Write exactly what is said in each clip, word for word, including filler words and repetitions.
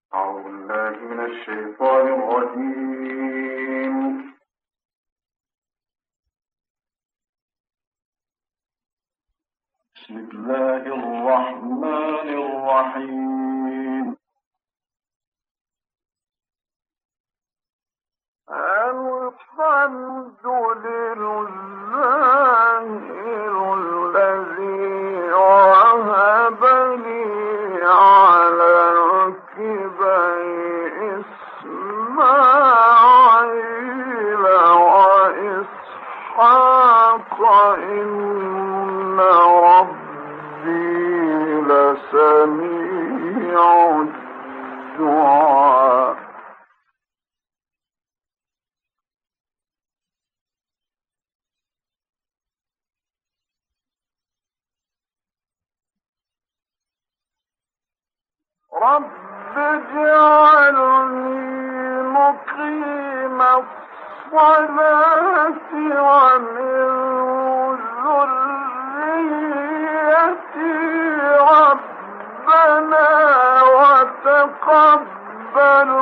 أعوذ بالله من الشيطان الرجيم. بسم الله الرحمن الرحيم. الحمد لله الذي وهب لي على الكبر إسماعيل وإسحاق إن ربي لسميع الدعاء. رب اجعلني مقيم الصلاة ومن ذريتي ربنا وتقبل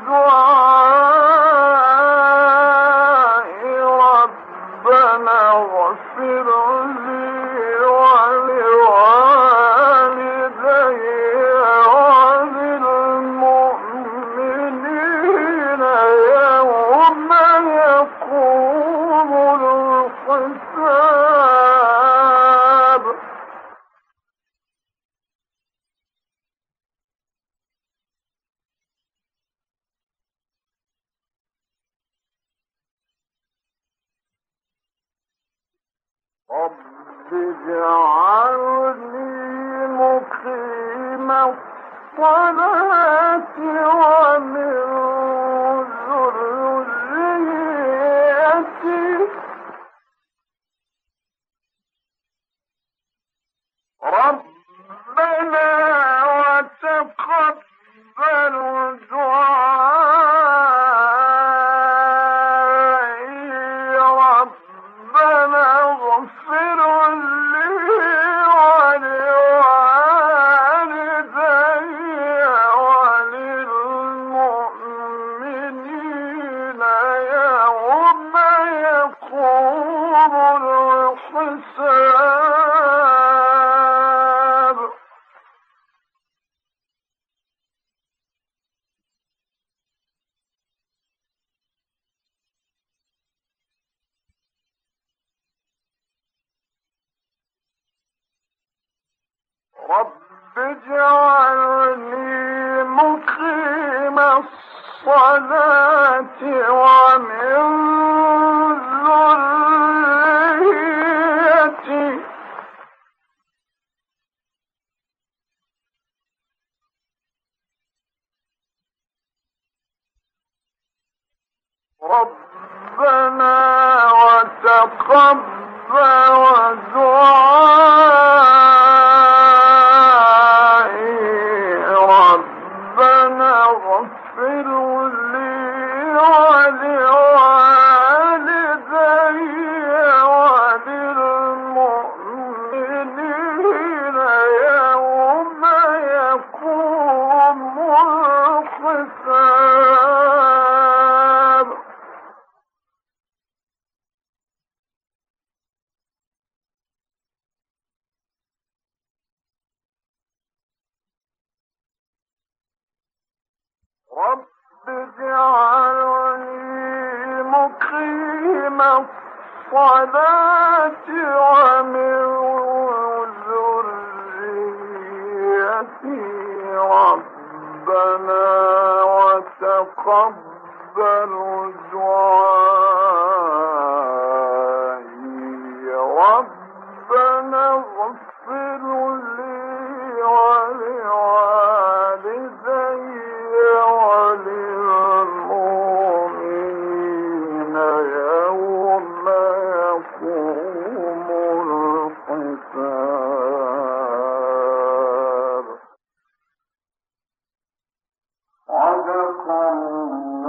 دعائي ربنا اغفر لي رب اجعلني مقيم الصلاة ومن ذريتي ربنا وتقبل دعائي ربنا اغفر لي ولوالدي وللمؤمنين يوم يقوم الحساب. رب اجعلني مقيم الصلاة ومن ذريتي ربنا وتقبل دعائي ربنا اغفر لي ولوالدي وللمؤمنين يوم يقوم الحساب. رب اجعلني مقيم الصلاة ومن ذريتي ربنا وتقبل دعائي ربنا اغفر لي ولوالدي وللمؤمنين يوم يقوم الحساب. صدق الله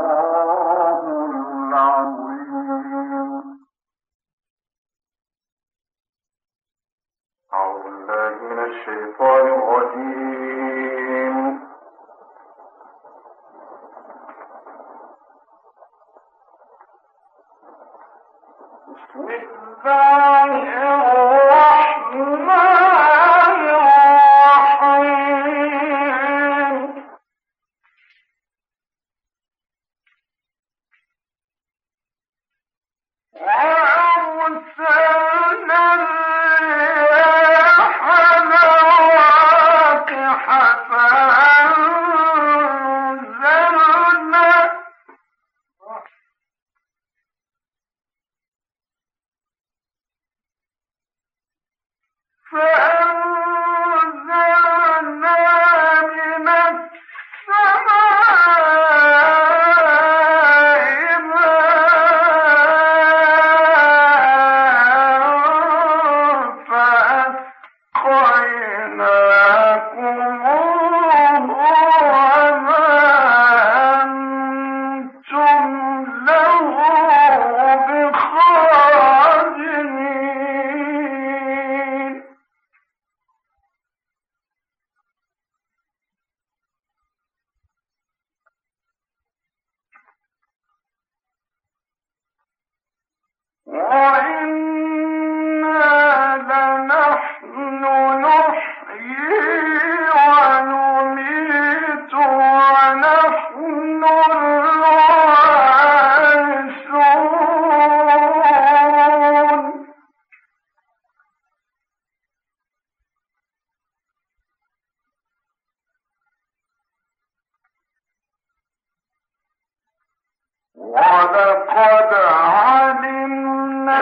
ولقد علمنا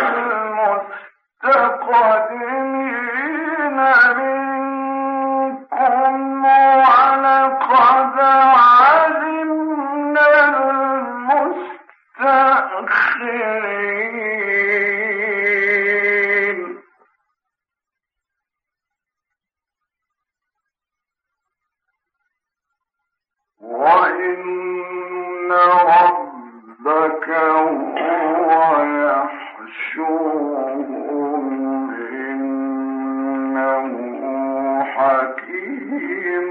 المستقدمين منكم ولقد علمنا المستأخرين وإن ربك هو يحشرهم إنه حكيم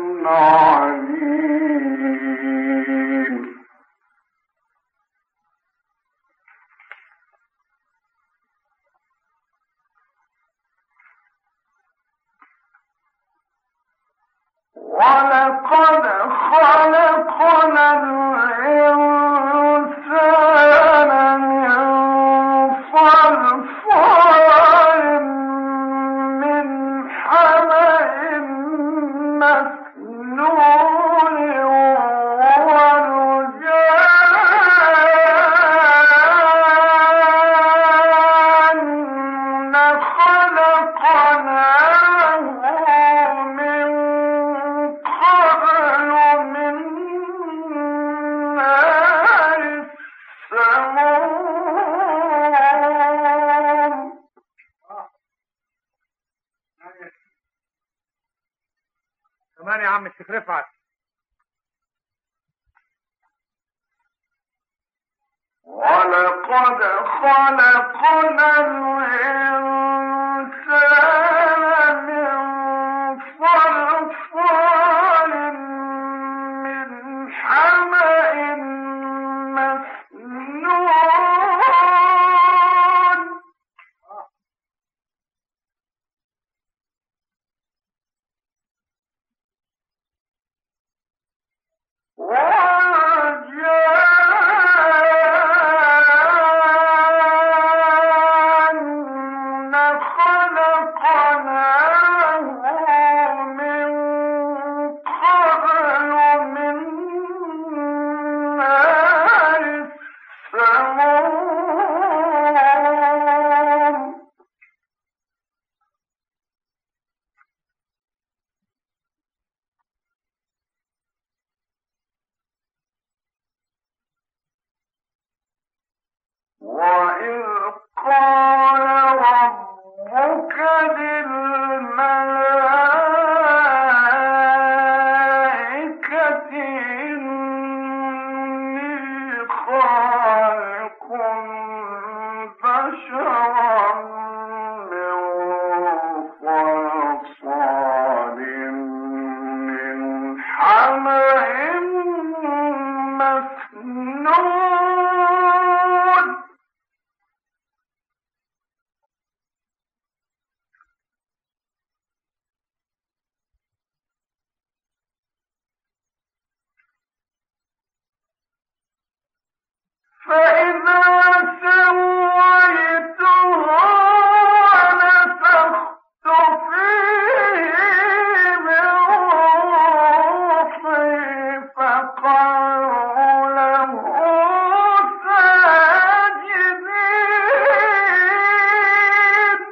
عليم ولقد خلقنا الإنسان من صلصال من حمأ مسنون والجان خلقناه من قبل من نار السموم كمان يا عم الشيخ رفعت. ولقد خلقنا الإنسان من صلصال من حمأ مسنون والجان خلقناه من قبل من نار السموم وإذ قال ربك للملائكة إني خالق بشرا من صلصال من حمأ مسنون فإذا سويته ونفخت فيه من روحي فقعوا له ساجدين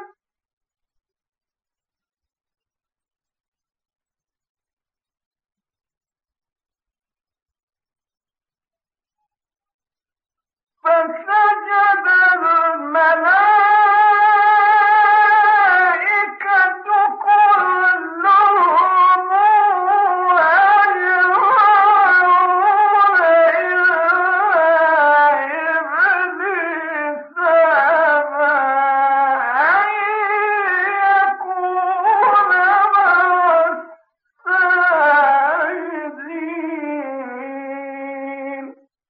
فسجد الملائكة كلهم أجمعون إلا إبليس أبى أن يكون مع الساجدين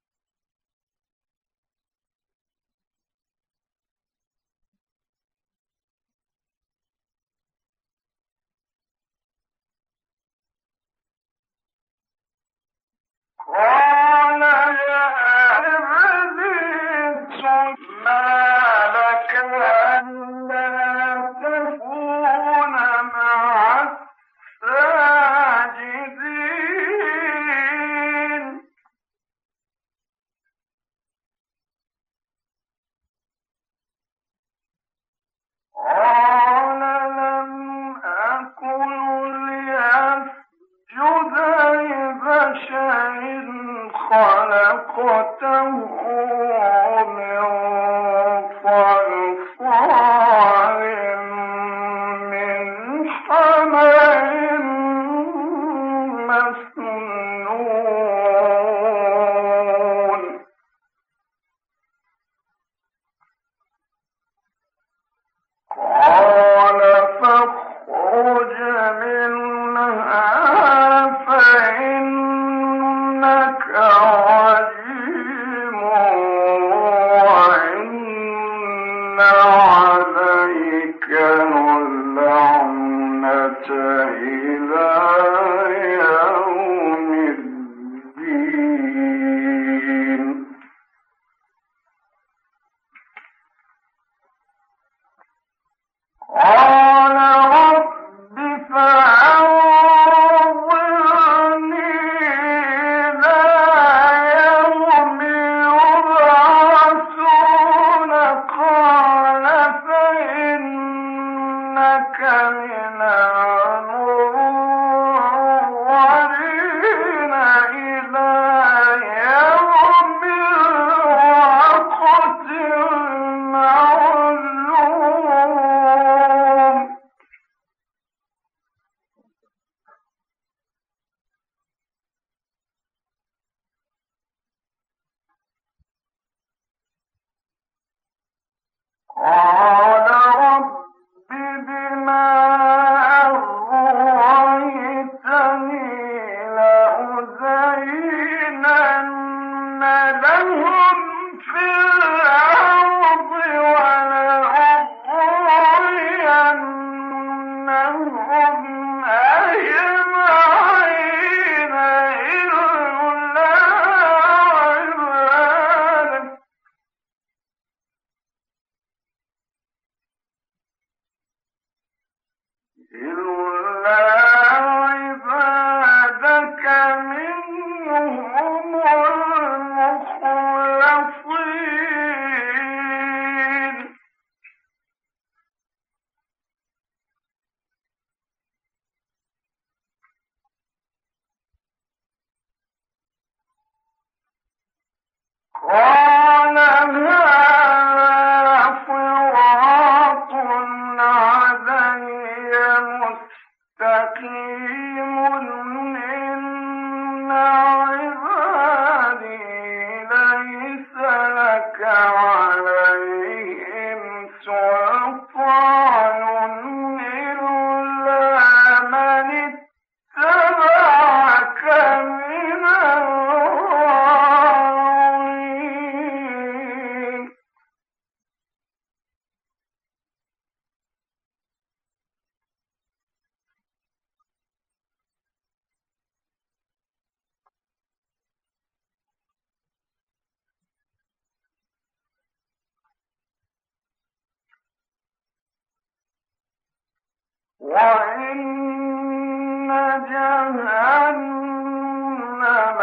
قال يا إبليس ما لك ألا تكون مع الساجدين خلقته من صلصال من حمأ مسنون قال فاخرج منها فإنك رجيم وإن عليك اللعنة إلى يوم الدين قال رب فأنظرني إلى يوم يبعثون قال فإنك من المنظرين إلى يوم الوقت المعلوم قال رب بما أغويتني لأزينن لهم في الأرض ولأغوينهم أجمعين إلا عبادك إلا عبادك منهم المخلصين قال هذا صراط علي مستقيم إن عبادي ليس لك عليهم سلطان إلا من اتبعك من الغاوين وإن جهنم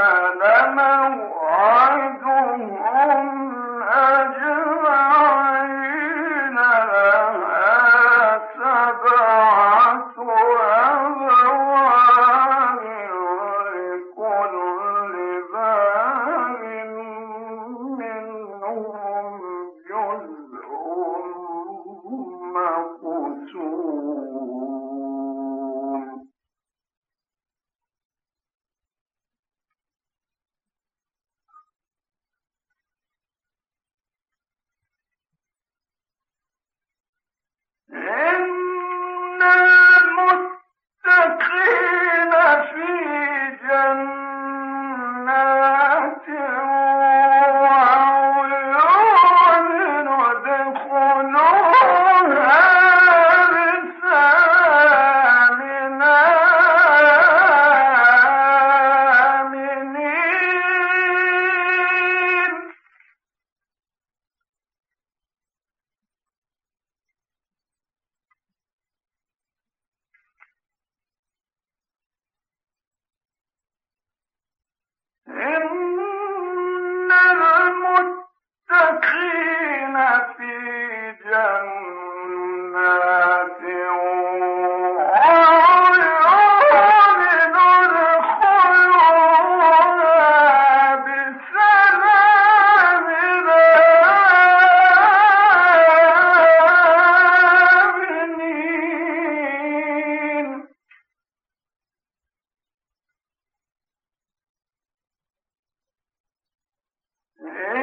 لموعدهم أجمعين لها سبعة أبواب لكل باب منهم جزء مقسوم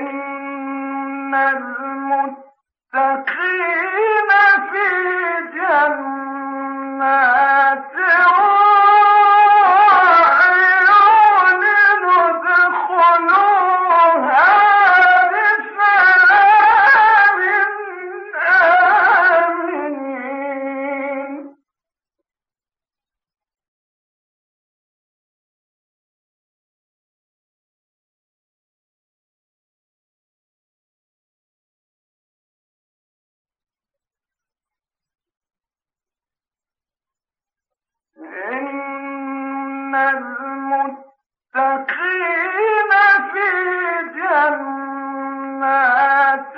إن المتقين في جنات وعيون ادخلوها بسلام آمنين. إن المتقين في جنات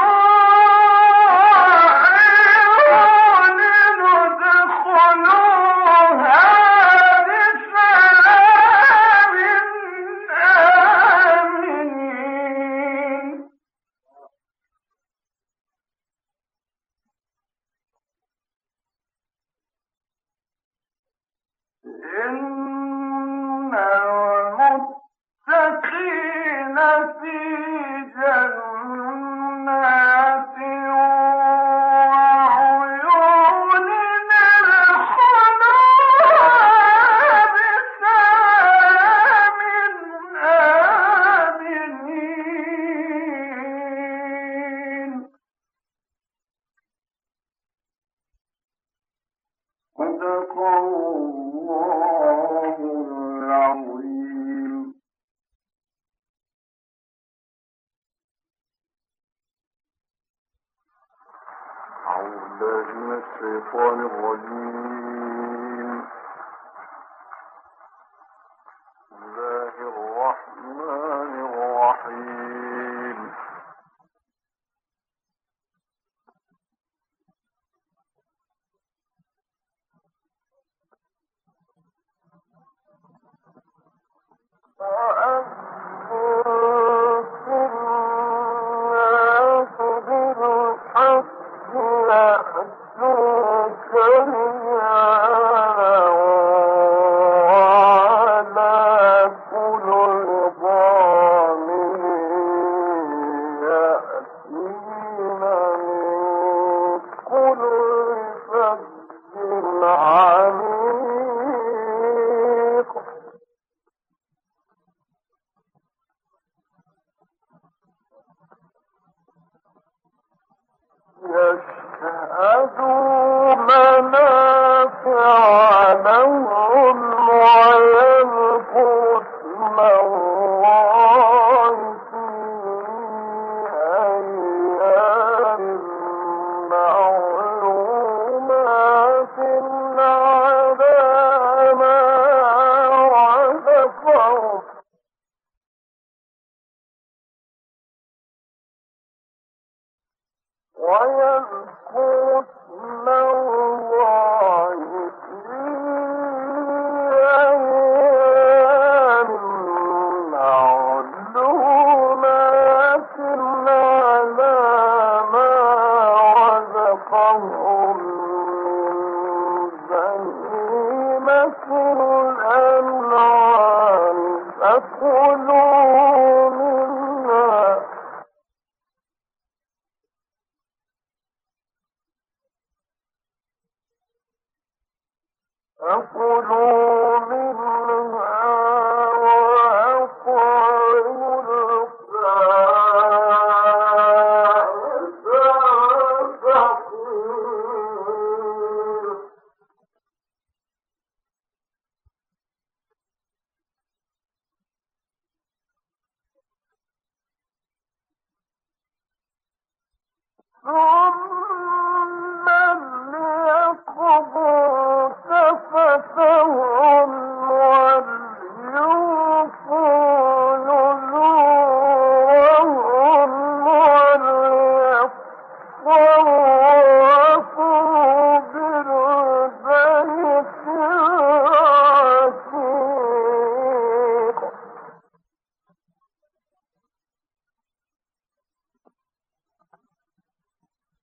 وعيون ادخلوها بسلام آمنين. إن المتقين في جنات وعيون ادخلوها بسلام آمنين. صدق الله العظيم. أعوذ بالله من الشيطان الرجيم. بسم الله الرحمن الرحيم.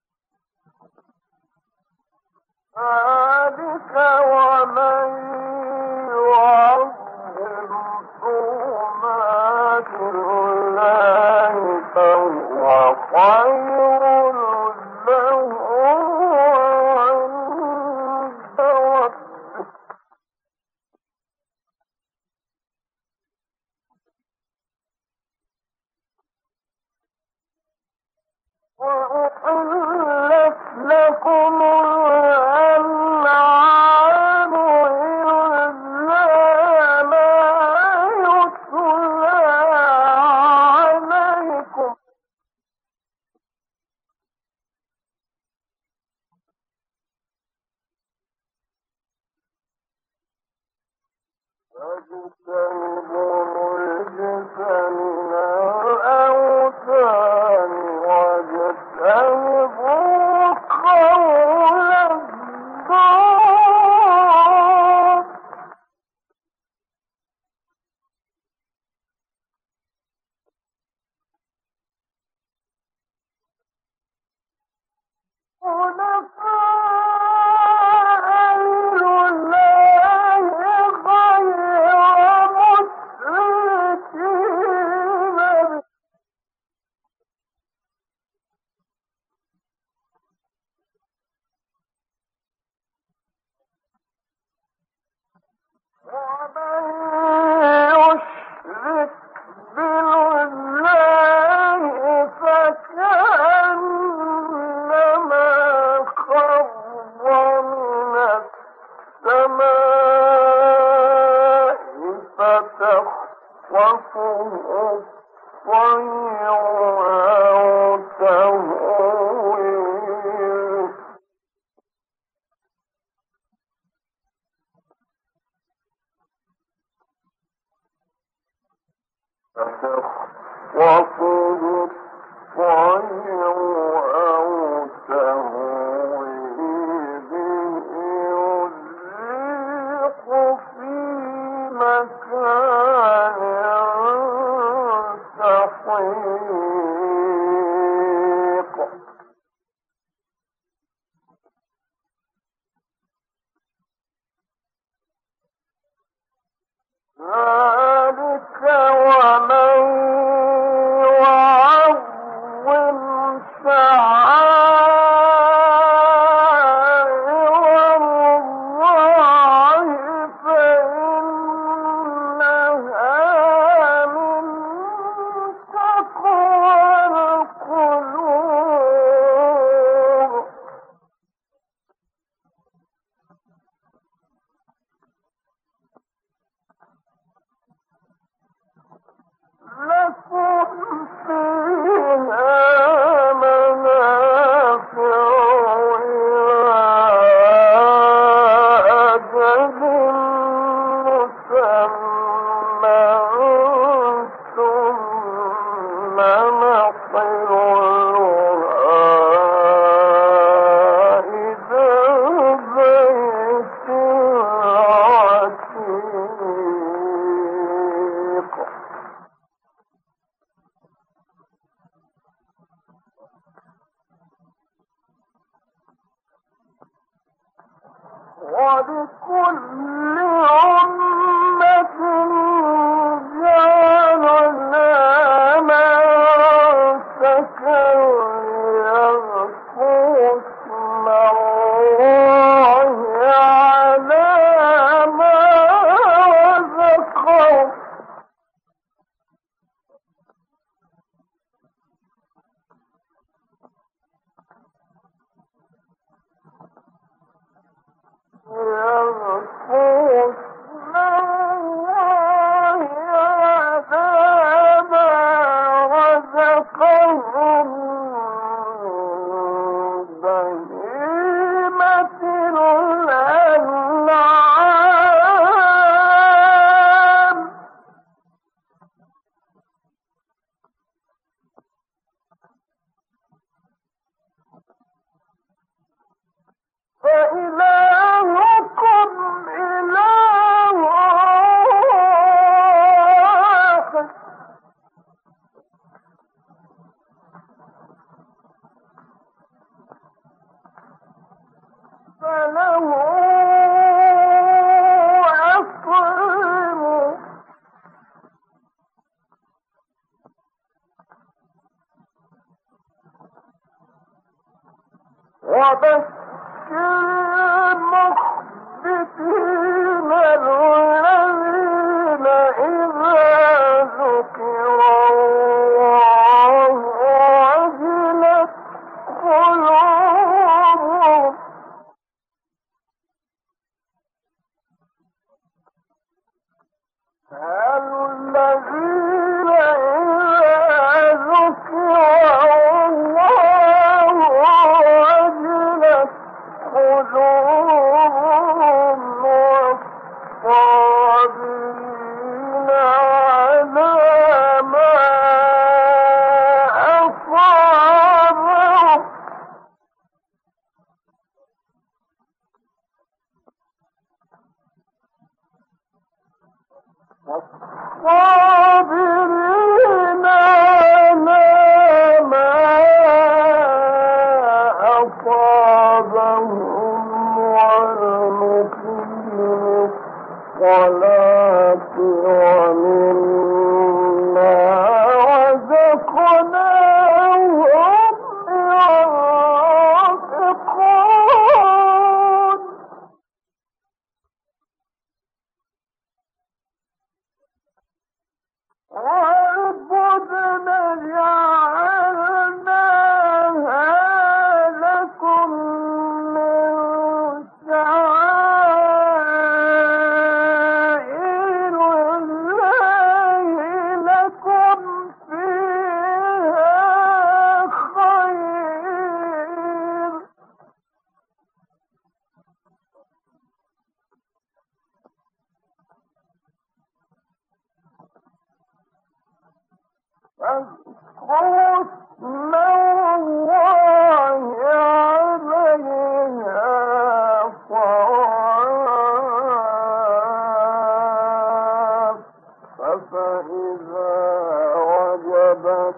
ذلك ومن قلوبهم والصابرين والصابرين على ما أصابهم والمقيم الصلاة ومما رزقناهم ينفقون. والبدن جعلناها لكم من شعائر الله لكم فيها خير. فاذكروا اسم الله عليها صواف فإذا وجبت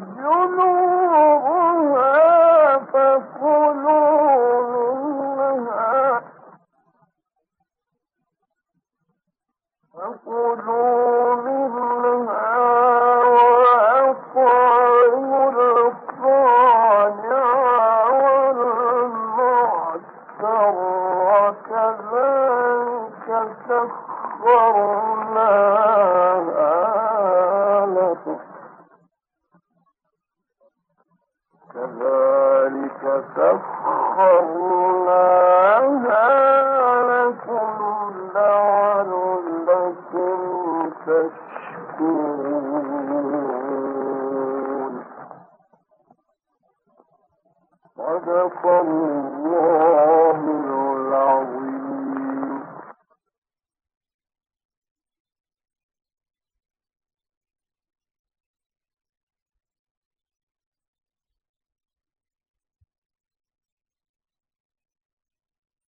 جنوبها فكلوا منها فكلوا منها وأطعموا القانع والمعتر وكذلك سخرناها لكم كذلك سخرناها لكم لعلكم تشكرون. صدق الله.